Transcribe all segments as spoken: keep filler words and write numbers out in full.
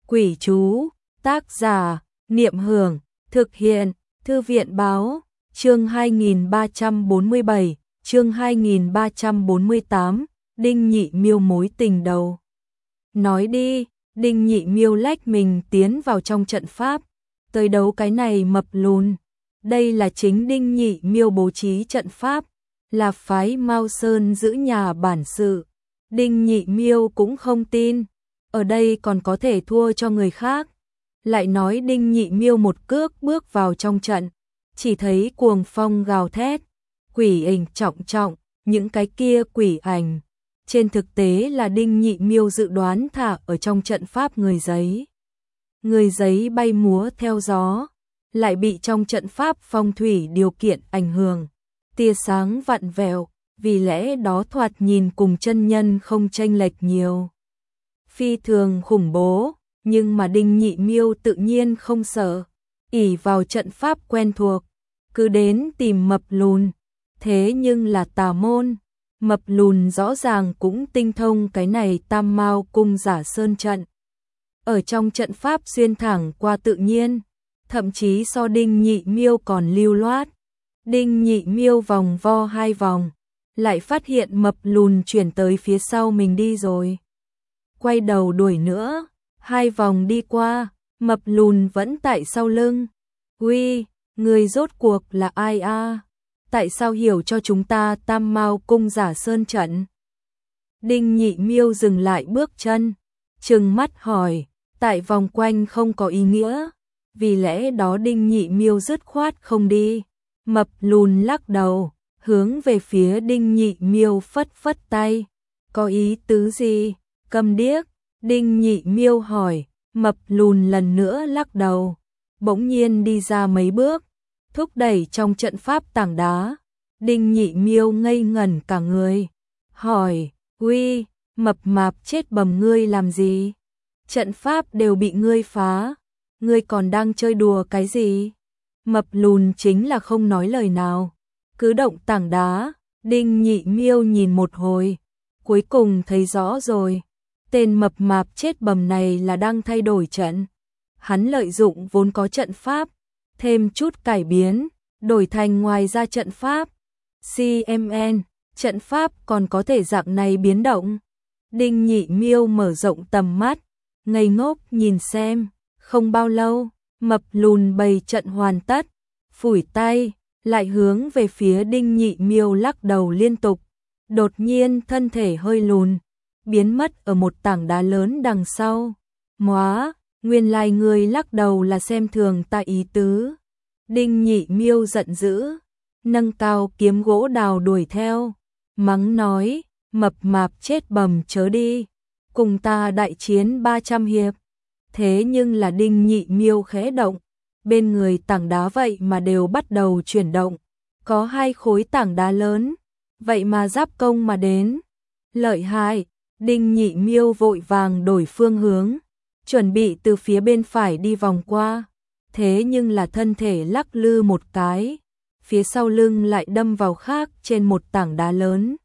Quỷ chú, tác giả, Niệm Hưởng, thực hiện, Thư viện Báo, chương hai nghìn ba trăm bốn mươi bảy, chương hai nghìn ba trăm bốn mươi tám, Đinh Nhị Miêu mối tình đầu. Nói đi, Đinh Nhị Miêu lách mình tiến vào trong trận pháp, tới đấu cái này mập lùn. Đây là chính Đinh Nhị Miêu bố trí trận pháp, là phái Mao Sơn giữ nhà bản sự. Đinh Nhị Miêu cũng không tin, ở đây còn có thể thua cho người khác. Lại nói Đinh Nhị Miêu một cước bước vào trong trận, chỉ thấy cuồng phong gào thét, quỷ ảnh trọng trọng, những cái kia quỷ ảnh trên thực tế là Đinh Nhị Miêu dự đoán thả ở trong trận pháp người giấy. Người giấy bay múa theo gió, lại bị trong trận pháp phong thủy điều kiện ảnh hưởng, tia sáng vặn vẹo, vì lẽ đó thoạt nhìn cùng chân nhân không chênh lệch nhiều. Phi thường khủng bố, nhưng mà Đinh Nhị Miêu tự nhiên không sợ, ỷ vào trận pháp quen thuộc, cứ đến tìm mập lùn. Thế nhưng là tà môn, mập lùn rõ ràng cũng tinh thông cái này Tam Mao cung giả sơn trận. Ở trong trận pháp xuyên thẳng qua tự nhiên, thậm chí so Đinh Nhị Miêu còn lưu loát. Đinh Nhị Miêu vòng vo hai vòng, lại phát hiện mập lùn chuyển tới phía sau mình đi rồi. Quay đầu đuổi nữa, hai vòng đi qua, mập lùn vẫn tại sau lưng. Uy, người rốt cuộc là ai a? Tại sao hiểu cho chúng ta Tam Mao cung giả sơn trận? Đinh Nhị Miêu dừng lại bước chân, trừng mắt hỏi, tại vòng quanh không có ý nghĩa, vì lẽ đó Đinh Nhị Miêu dứt khoát không đi. Mập lùn lắc đầu, hướng về phía Đinh Nhị Miêu phất phất tay. Có ý tứ gì? Câm điếc. Đinh Nhị Miêu hỏi. Mập lùn lần nữa lắc đầu, bỗng nhiên đi ra mấy bước, thúc đẩy trong trận pháp tảng đá. Đinh Nhị Miêu ngây ngẩn cả người, hỏi, uy, mập mạp chết bầm ngươi làm gì? Trận pháp đều bị ngươi phá, ngươi còn đang chơi đùa cái gì? Mập lùn chính là không nói lời nào, cứ động tảng đá. Đinh Nhị Miêu nhìn một hồi, cuối cùng thấy rõ rồi. Tên mập mạp chết bầm này là đang thay đổi trận. Hắn lợi dụng vốn có trận pháp, thêm chút cải biến, đổi thành ngoài ra trận pháp. xê em en, trận pháp còn có thể dạng này biến động. Đinh Nhị Miêu mở rộng tầm mắt, ngây ngốc nhìn xem. Không bao lâu, mập lùn bày trận hoàn tất, phủi tay, lại hướng về phía Đinh Nhị Miêu lắc đầu liên tục. Đột nhiên thân thể hơi lùn, biến mất ở một tảng đá lớn đằng sau. Móa, nguyên lai người lắc đầu là xem thường ta ý tứ. Đinh Nhị Miêu giận dữ, nâng cao kiếm gỗ đào đuổi theo, mắng nói, mập mạp chết bầm chớ đi, cùng ta đại chiến ba trăm hiệp. Thế nhưng là Đinh Nhị Miêu khẽ động, bên người tảng đá vậy mà đều bắt đầu chuyển động, có hai khối tảng đá lớn, vậy mà giáp công mà đến. Lợi hại. Đinh Nhị Miêu vội vàng đổi phương hướng, chuẩn bị từ phía bên phải đi vòng qua. Thế nhưng là thân thể lắc lư một cái, phía sau lưng lại đâm vào khác trên một tảng đá lớn.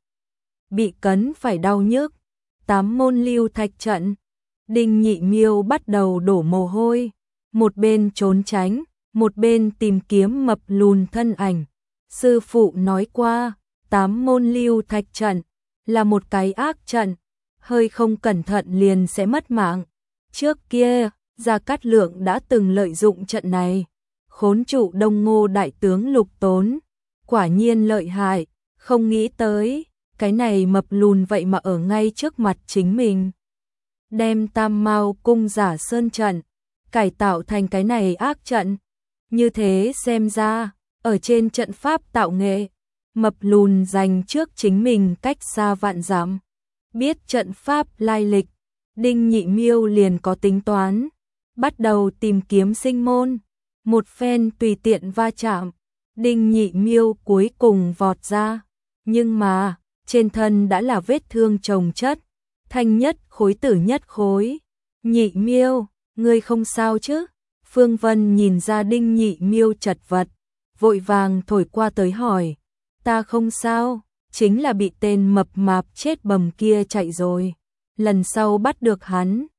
Bị cấn phải đau nhức. Tám môn lưu thạch trận. Đinh Nhị Miêu bắt đầu đổ mồ hôi, một bên trốn tránh, một bên tìm kiếm mập lùn thân ảnh. Sư phụ nói qua, tám môn lưu thạch trận là một cái ác trận, hơi không cẩn thận liền sẽ mất mạng. Trước kia, Gia Cát Lượng đã từng lợi dụng trận này, khốn trụ Đông Ngô đại tướng Lục Tốn. Quả nhiên lợi hại, không nghĩ tới, cái này mập lùn vậy mà ở ngay trước mặt chính mình. Đem Tam Mao cung giả sơn trận, cải tạo thành cái này ác trận. Như thế xem ra, ở trên trận pháp tạo nghệ, mập lùn dành trước chính mình cách xa vạn dặm. Biết trận pháp lai lịch, Đinh Nhị Miêu liền có tính toán, bắt đầu tìm kiếm sinh môn. Một phen tùy tiện va chạm, Đinh Nhị Miêu cuối cùng vọt ra, nhưng mà trên thân đã là vết thương chồng chất, thanh nhất khối tử nhất khối. Nhị Miêu, ngươi không sao chứ? Phương Vân nhìn ra Đinh Nhị Miêu chật vật, vội vàng thổi qua tới hỏi, ta không sao, chính là bị tên mập mạp chết bầm kia chạy rồi, lần sau bắt được hắn,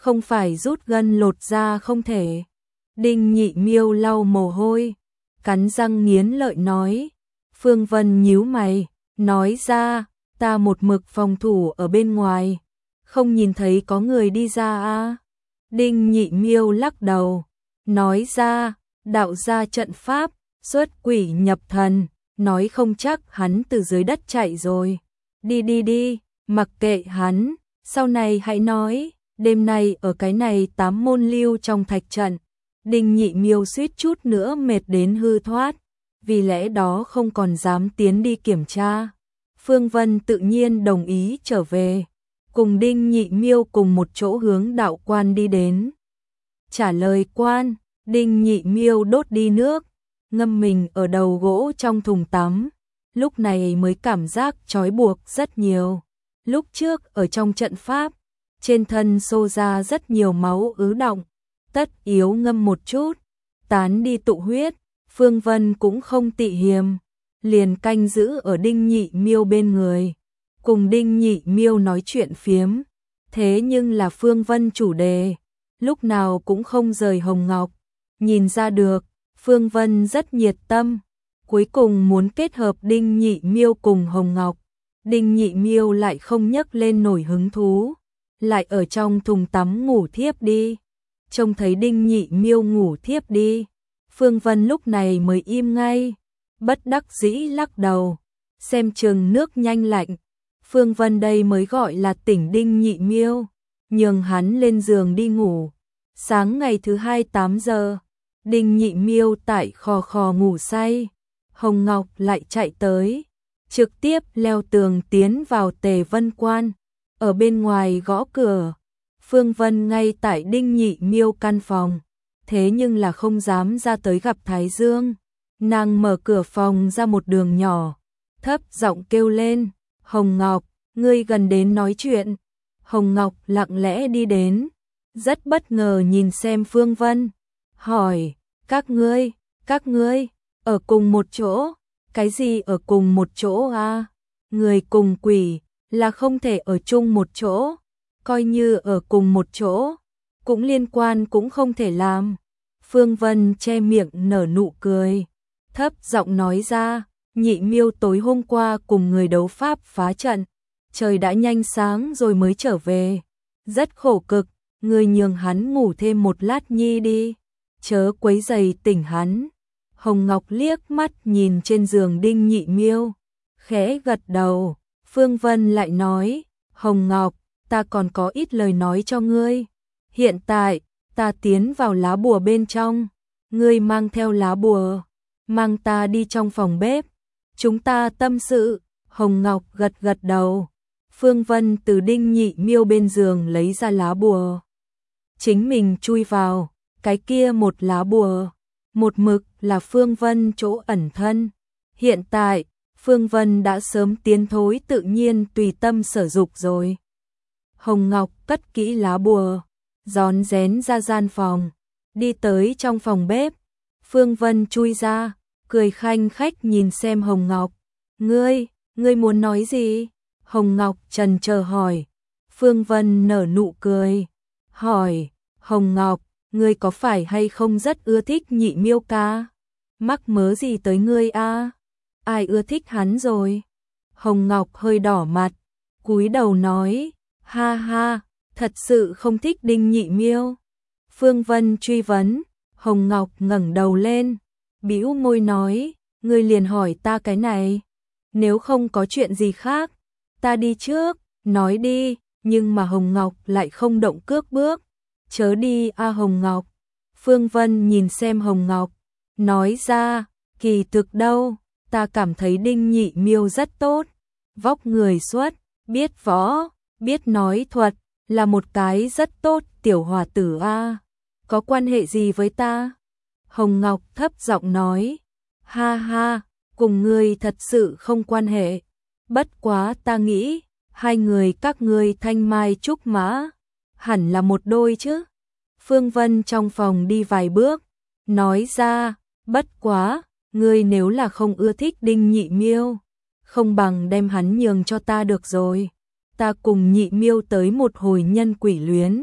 không phải rút gân lột da không thể. Đinh Nhị Miêu lau mồ hôi, cắn răng nghiến lợi nói. Phương Vân nhíu mày, nói ra, ta một mực phòng thủ ở bên ngoài, không nhìn thấy có người đi ra à. Đinh Nhị Miêu lắc đầu, nói ra, đạo gia trận pháp, xuất quỷ nhập thần, nói không chắc hắn từ dưới đất chạy rồi. Đi đi đi, mặc kệ hắn, sau này hãy nói, đêm nay ở cái này tám môn lưu trong thạch trận. Đinh Nhị Miêu suýt chút nữa mệt đến hư thoát, vì lẽ đó không còn dám tiến đi kiểm tra. Phương Vân tự nhiên đồng ý trở về, cùng Đinh Nhị Miêu cùng một chỗ hướng đạo quan đi đến. Trả lời quan, Đinh Nhị Miêu đốt đi nước, ngâm mình ở đầu gỗ trong thùng tắm, lúc này mới cảm giác trói buộc rất nhiều. Lúc trước ở trong trận pháp, trên thân xô ra rất nhiều máu ứ đọng, tất yếu ngâm một chút, tán đi tụ huyết. Phương Vân cũng không tị hiềm, liền canh giữ ở Đinh Nhị Miêu bên người, cùng Đinh Nhị Miêu nói chuyện phiếm. Thế nhưng là Phương Vân chủ đề, lúc nào cũng không rời Hồng Ngọc. Nhìn ra được, Phương Vân rất nhiệt tâm, cuối cùng muốn kết hợp Đinh Nhị Miêu cùng Hồng Ngọc. Đinh Nhị Miêu lại không nhấc lên nổi hứng thú, lại ở trong thùng tắm ngủ thiếp đi. Trông thấy Đinh Nhị Miêu ngủ thiếp đi, Phương Vân lúc này mới im ngay, bất đắc dĩ lắc đầu, xem chừng nước nhanh lạnh. Phương Vân đây mới gọi là tỉnh Đinh Nhị Miêu, nhường hắn lên giường đi ngủ. Sáng ngày thứ hai tám giờ, Đinh Nhị Miêu tại khò khò ngủ say, Hồng Ngọc lại chạy tới, trực tiếp leo tường tiến vào Tề Vân Quan, ở bên ngoài gõ cửa. Phương Vân ngay tại Đinh Nhị Miêu căn phòng, thế nhưng là không dám ra tới gặp Thái Dương. Nàng mở cửa phòng ra một đường nhỏ, thấp giọng kêu lên, Hồng Ngọc, ngươi gần đến nói chuyện. Hồng Ngọc lặng lẽ đi đến, rất bất ngờ nhìn xem Phương Vân, hỏi, các ngươi, các ngươi, ở cùng một chỗ, cái gì ở cùng một chỗ à? Người cùng quỷ, là không thể ở chung một chỗ, coi như ở cùng một chỗ, cũng liên quan cũng không thể làm. Phương Vân che miệng nở nụ cười, thấp giọng nói ra, Nhị Miêu tối hôm qua cùng người đấu pháp phá trận, trời đã nhanh sáng rồi mới trở về, rất khổ cực, người nhường hắn ngủ thêm một lát nhi đi, chớ quấy rầy tỉnh hắn. Hồng Ngọc liếc mắt nhìn trên giường Đinh Nhị Miêu, khẽ gật đầu. Phương Vân lại nói, Hồng Ngọc, ta còn có ít lời nói cho ngươi. Hiện tại, ta tiến vào lá bùa bên trong, ngươi mang theo lá bùa, mang ta đi trong phòng bếp, chúng ta tâm sự. Hồng Ngọc gật gật đầu. Phương Vân từ Đinh Nhị Miêu bên giường lấy ra lá bùa, chính mình chui vào, cái kia một lá bùa, một mực là Phương Vân chỗ ẩn thân. Hiện tại, Phương Vân đã sớm tiến thối tự nhiên tùy tâm sở dục rồi. Hồng Ngọc cất kỹ lá bùa, rón rén ra gian phòng, đi tới trong phòng bếp. Phương Vân chui ra, cười khanh khách nhìn xem Hồng Ngọc. Ngươi, ngươi muốn nói gì? Hồng Ngọc trần chờ hỏi. Phương Vân nở nụ cười, hỏi, Hồng Ngọc, ngươi có phải hay không rất ưa thích Nhị Miêu ca? Mắc mớ gì tới ngươi a? Ai ưa thích hắn rồi? Hồng Ngọc hơi đỏ mặt, cúi đầu nói, ha ha, thật sự không thích Đinh Nhị Miêu. Phương Vân truy vấn, Hồng Ngọc ngẩng đầu lên, bĩu môi nói, ngươi liền hỏi ta cái này, nếu không có chuyện gì khác, ta đi trước, nói đi. Nhưng mà Hồng Ngọc lại không động cước bước. Chớ đi a Hồng Ngọc. Phương Vân nhìn xem Hồng Ngọc, nói ra, kỳ thực đâu, ta cảm thấy Đinh Nhị Miêu rất tốt, vóc người xuất, biết võ, biết nói thuật, là một cái rất tốt tiểu hòa tử a. Có quan hệ gì với ta? Hồng Ngọc thấp giọng nói, ha ha, cùng ngươi thật sự không quan hệ, bất quá ta nghĩ, hai người các ngươi thanh mai trúc mã, hẳn là một đôi chứ. Phương Vân trong phòng đi vài bước, nói ra, bất quá, ngươi nếu là không ưa thích Đinh Nhị Miêu, không bằng đem hắn nhường cho ta được rồi. Ta cùng Nhị Miêu tới một hồi nhân quỷ luyến,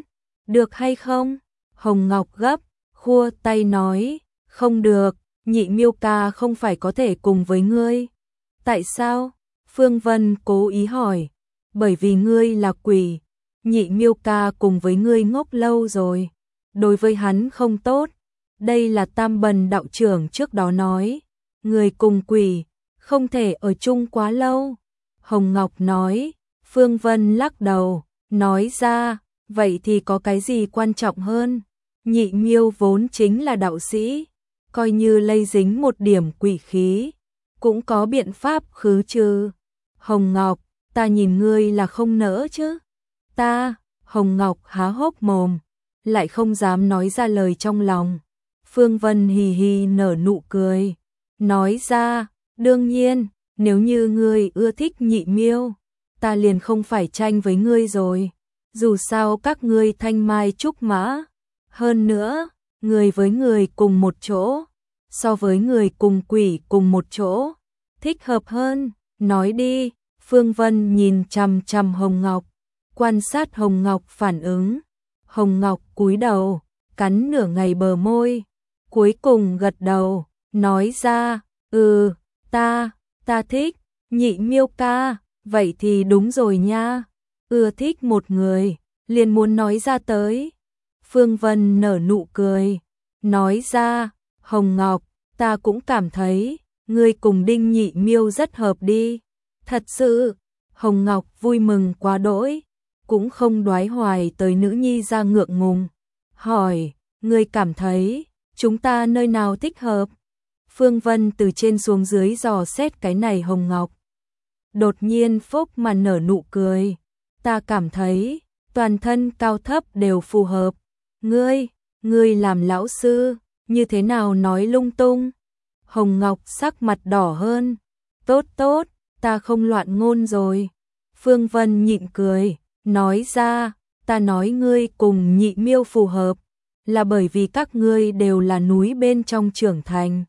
Được hay không? Hồng Ngọc gấp, khua tay nói, không được, Nhị Miêu ca không phải có thể cùng với ngươi. Tại sao? Phương Vân cố ý hỏi. Bởi vì ngươi là quỷ, Nhị Miêu ca cùng với ngươi ngốc lâu rồi, đối với hắn không tốt. Đây là Tam Bần đạo trưởng trước đó nói, người cùng quỷ không thể ở chung quá lâu. Hồng Ngọc nói. Phương Vân lắc đầu, nói ra, vậy thì có cái gì quan trọng hơn? Nhị Miêu vốn chính là đạo sĩ, coi như lây dính một điểm quỷ khí, cũng có biện pháp khứ trừ. Hồng Ngọc, ta nhìn ngươi là không nỡ chứ? Ta, Hồng Ngọc há hốc mồm, lại không dám nói ra lời trong lòng. Phương Vân hì hì nở nụ cười, nói ra, đương nhiên, nếu như ngươi ưa thích Nhị Miêu, ta liền không phải tranh với ngươi rồi. Dù sao các ngươi thanh mai trúc mã, hơn nữa, người với người cùng một chỗ, so với người cùng quỷ cùng một chỗ, thích hợp hơn, nói đi. Phương Vân nhìn chằm chằm Hồng Ngọc, quan sát Hồng Ngọc phản ứng. Hồng Ngọc cúi đầu, cắn nửa ngày bờ môi, cuối cùng gật đầu, nói ra, ừ, ta, ta thích, Nhị Miêu ca, vậy thì đúng rồi nha, ưa thích một người, liền muốn nói ra tới. Phương Vân nở nụ cười, nói ra, Hồng Ngọc, ta cũng cảm thấy, ngươi cùng Đinh Nhị Miêu rất hợp đi. Thật sự, Hồng Ngọc vui mừng quá đỗi, cũng không đoái hoài tới nữ nhi ra ngượng ngùng. Hỏi, ngươi cảm thấy, chúng ta nơi nào thích hợp? Phương Vân từ trên xuống dưới dò xét cái này Hồng Ngọc. Đột nhiên phốc mà nở nụ cười. Ta cảm thấy, toàn thân cao thấp đều phù hợp. Ngươi, ngươi làm lão sư, như thế nào nói lung tung? Hồng Ngọc sắc mặt đỏ hơn. Tốt tốt, ta không loạn ngôn rồi. Phương Vân nhịn cười, nói ra, ta nói ngươi cùng Nhị Miêu phù hợp, là bởi vì các ngươi đều là núi bên trong trưởng thành.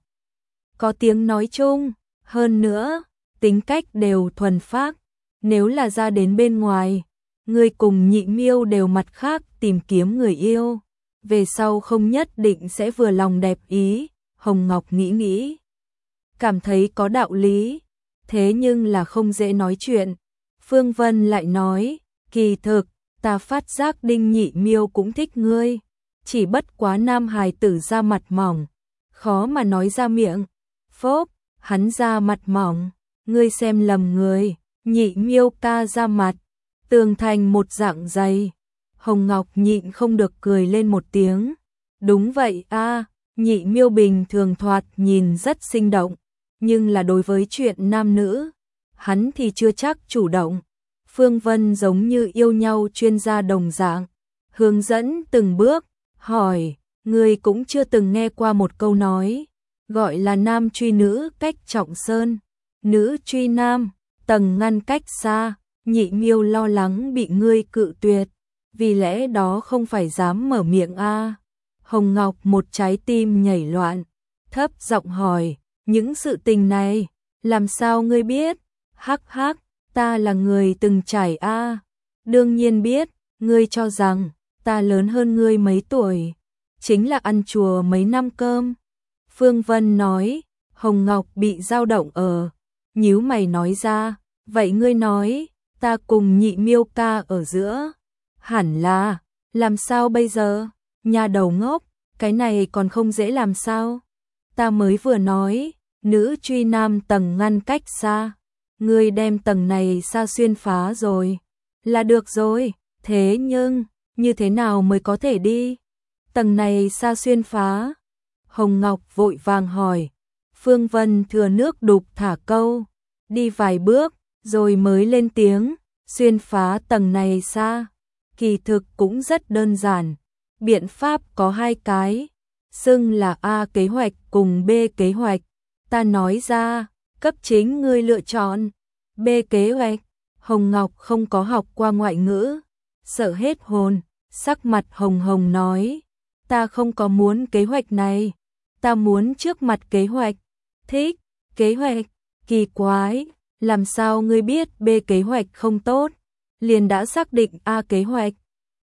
Có tiếng nói chung, hơn nữa, tính cách đều thuần phác. Nếu là ra đến bên ngoài, ngươi cùng Nhị Miêu đều mặt khác tìm kiếm người yêu, về sau không nhất định sẽ vừa lòng đẹp ý. Hồng Ngọc nghĩ nghĩ, cảm thấy có đạo lý, thế nhưng là không dễ nói chuyện. Phương Vân lại nói, kỳ thực, ta phát giác Đinh Nhị Miêu cũng thích ngươi, chỉ bất quá nam hài tử ra mặt mỏng, khó mà nói ra miệng. Phốp, hắn ra mặt mỏng, ngươi xem lầm người, Nhị Miêu ca ra mặt, tường thành một dạng dày. Hồng Ngọc nhịn không được cười lên một tiếng. Đúng vậy a, Nhị Miêu bình thường thoạt nhìn rất sinh động, nhưng là đối với chuyện nam nữ, hắn thì chưa chắc chủ động. Phương Vân giống như yêu nhau chuyên gia đồng dạng, hướng dẫn từng bước, hỏi, ngươi cũng chưa từng nghe qua một câu nói, gọi là nam truy nữ cách trọng sơn, nữ truy nam, tầng ngăn cách xa. Nhị Miêu lo lắng bị ngươi cự tuyệt, vì lẽ đó không phải dám mở miệng a. Hồng Ngọc một trái tim nhảy loạn, thấp giọng hỏi, những sự tình này, làm sao ngươi biết? Hắc hắc, ta là người từng trải a. Đương nhiên biết, ngươi cho rằng, ta lớn hơn ngươi mấy tuổi, chính là ăn chùa mấy năm cơm. Phương Vân nói. Hồng Ngọc bị dao động ở, nhíu mày nói ra, vậy ngươi nói, ta cùng Nhị Miêu ca ở giữa, hẳn là, làm sao bây giờ? Nhà đầu ngốc, cái này còn không dễ làm sao? Ta mới vừa nói, nữ truy nam tầng ngăn cách xa, ngươi đem tầng này xa xuyên phá rồi, là được rồi, thế nhưng, như thế nào mới có thể đi? Tầng này xa xuyên phá? Hồng Ngọc vội vàng hỏi. Phương Vân thừa nước đục thả câu, đi vài bước, rồi mới lên tiếng, xuyên phá tầng này xa. Kỳ thực cũng rất đơn giản, biện pháp có hai cái, xưng là A kế hoạch cùng B kế hoạch. Ta nói ra, cấp chính ngươi lựa chọn. B kế hoạch. Hồng Ngọc không có học qua ngoại ngữ, sợ hết hồn, sắc mặt hồng hồng nói, ta không có muốn kế hoạch này, ta muốn trước mặt kế hoạch. Thích, kế hoạch, kỳ quái, làm sao ngươi biết B kế hoạch không tốt, liền đã xác định A kế hoạch.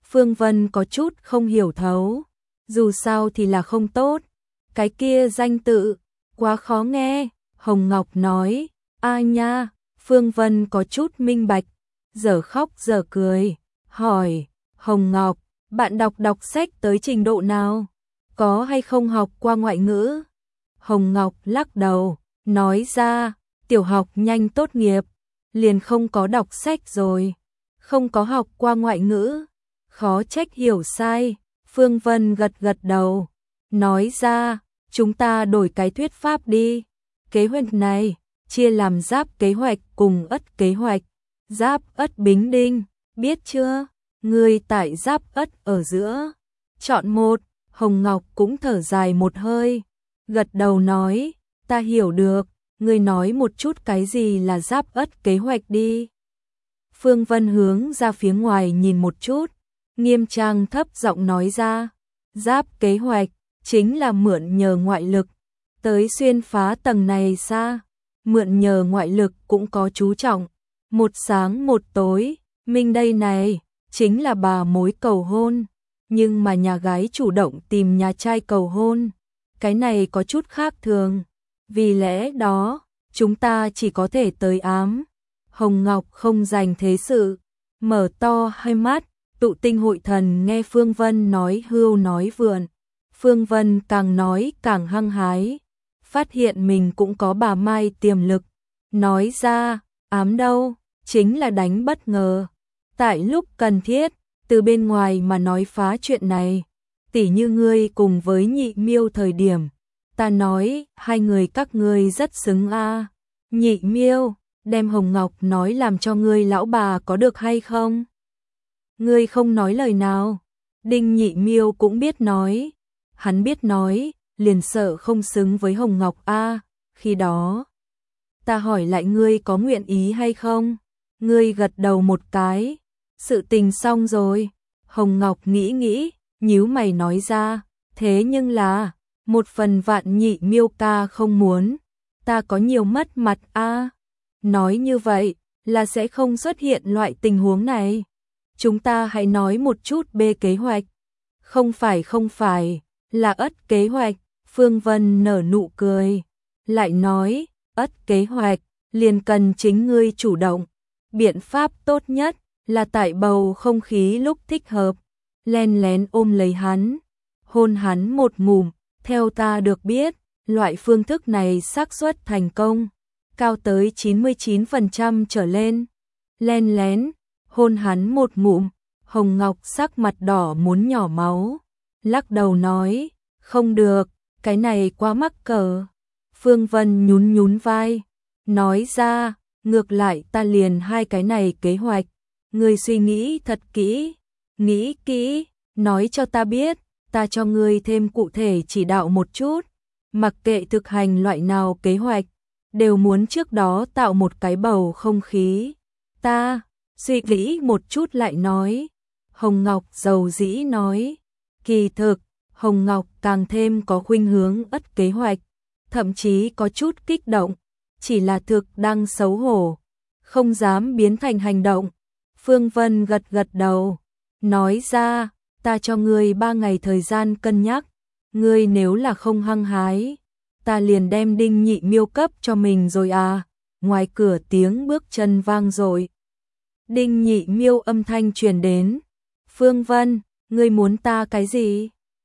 Phương Vân có chút không hiểu thấu, dù sao thì là không tốt, cái kia danh tự, quá khó nghe, Hồng Ngọc nói, a nha, Phương Vân có chút minh bạch, giờ khóc giờ cười, hỏi, Hồng Ngọc, bạn đọc đọc sách tới trình độ nào? Có hay không học qua ngoại ngữ? Hồng Ngọc lắc đầu, nói ra, tiểu học nhanh tốt nghiệp, liền không có đọc sách rồi, không có học qua ngoại ngữ, khó trách hiểu sai. Phương Vân gật gật đầu, nói ra, chúng ta đổi cái thuyết pháp đi, kế hoạch này, chia làm giáp kế hoạch cùng ất kế hoạch, giáp ất bính đinh, biết chưa? Ngươi tại giáp ất ở giữa, chọn một. Hồng Ngọc cũng thở dài một hơi, gật đầu nói, ta hiểu được, ngươi nói một chút cái gì là giáp ất kế hoạch đi. Phương Vân hướng ra phía ngoài nhìn một chút, nghiêm trang thấp giọng nói ra, giáp kế hoạch, chính là mượn nhờ ngoại lực, tới xuyên phá tầng này xa, mượn nhờ ngoại lực cũng có chú trọng, một sáng một tối, minh đây này, chính là bà mối cầu hôn. Nhưng mà nhà gái chủ động tìm nhà trai cầu hôn, cái này có chút khác thường, vì lẽ đó, chúng ta chỉ có thể tới ám. Hồng Ngọc không dành thế sự, mở to hai mắt, tụ tinh hội thần nghe Phương Vân nói hưu nói vượn. Phương Vân càng nói càng hăng hái, phát hiện mình cũng có bà Mai tiềm lực, nói ra, ám đâu, chính là đánh bất ngờ, tại lúc cần thiết. Từ bên ngoài mà nói phá chuyện này, tỉ như ngươi cùng với Nhị Miêu thời điểm, ta nói hai người các ngươi rất xứng a. Nhị Miêu, đem Hồng Ngọc nói làm cho ngươi lão bà có được hay không? Ngươi không nói lời nào. Đinh Nhị Miêu cũng biết nói, hắn biết nói, liền sợ không xứng với Hồng Ngọc a. Khi đó, ta hỏi lại ngươi có nguyện ý hay không? Ngươi gật đầu một cái. Sự tình xong rồi, Hồng Ngọc nghĩ nghĩ, nhíu mày nói ra, thế nhưng là, một phần vạn Nhị Miêu ca không muốn, ta có nhiều mất mặt a. Nói như vậy, là sẽ không xuất hiện loại tình huống này. Chúng ta hãy nói một chút bê kế hoạch. Không phải không phải, là ất kế hoạch, Phương Vân nở nụ cười, lại nói, ất kế hoạch, liền cần chính ngươi chủ động, biện pháp tốt nhất là tại bầu không khí lúc thích hợp, len lén ôm lấy hắn, hôn hắn một ngụm, theo ta được biết, loại phương thức này xác suất thành công cao tới chín mươi chín phần trăm trở lên. Len lén hôn hắn một ngụm, Hồng Ngọc sắc mặt đỏ muốn nhỏ máu, lắc đầu nói, không được, cái này quá mắc cỡ. Phương Vân nhún nhún vai, nói ra, ngược lại ta liền hai cái này kế hoạch. Ngươi suy nghĩ thật kỹ, nghĩ kỹ, nói cho ta biết, ta cho ngươi thêm cụ thể chỉ đạo một chút. Mặc kệ thực hành loại nào kế hoạch, đều muốn trước đó tạo một cái bầu không khí. Ta, suy nghĩ một chút lại nói. Hồng Ngọc dầu dĩ nói. Kỳ thực, Hồng Ngọc càng thêm có khuynh hướng ất kế hoạch, thậm chí có chút kích động, chỉ là thực đang xấu hổ, không dám biến thành hành động. Phương Vân gật gật đầu, nói ra, ta cho ngươi ba ngày thời gian cân nhắc, ngươi nếu là không hăng hái, ta liền đem Đinh Nhị Miêu cấp cho mình rồi à. Ngoài cửa tiếng bước chân vang dội, Đinh Nhị Miêu âm thanh truyền đến, Phương Vân, ngươi muốn ta cái gì?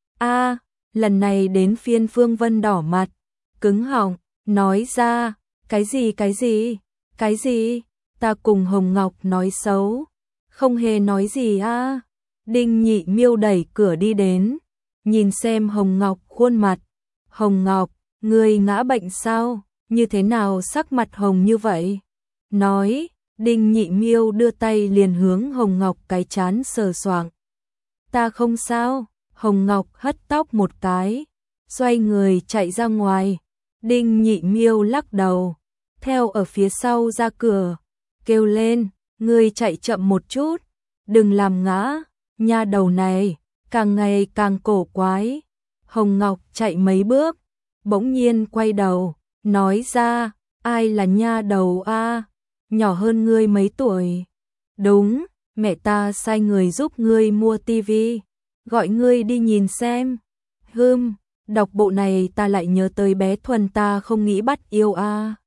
A, lần này đến phiên Phương Vân đỏ mặt, cứng họng, nói ra, cái gì cái gì, cái gì, ta cùng Hồng Ngọc nói xấu, không hề nói gì a. À. Đinh Nhị Miêu đẩy cửa đi đến, nhìn xem Hồng Ngọc khuôn mặt, Hồng Ngọc, ngươi ngã bệnh sao, như thế nào sắc mặt hồng như vậy? Nói, Đinh Nhị Miêu đưa tay liền hướng Hồng Ngọc cái chán sờ soạng. Ta không sao. Hồng Ngọc hất tóc một cái, xoay người chạy ra ngoài. Đinh Nhị Miêu lắc đầu, theo ở phía sau ra cửa, kêu lên, ngươi chạy chậm một chút, đừng làm ngã, nha đầu này, càng ngày càng cổ quái. Hồng Ngọc chạy mấy bước, bỗng nhiên quay đầu, nói ra, ai là nha đầu a? Nhỏ hơn ngươi mấy tuổi? Đúng, Mẹ ta sai người giúp ngươi mua tivi, gọi ngươi đi nhìn xem. Hừm, đọc bộ này ta lại nhớ tới bé Thuần ta không nghĩ bắt yêu a. À.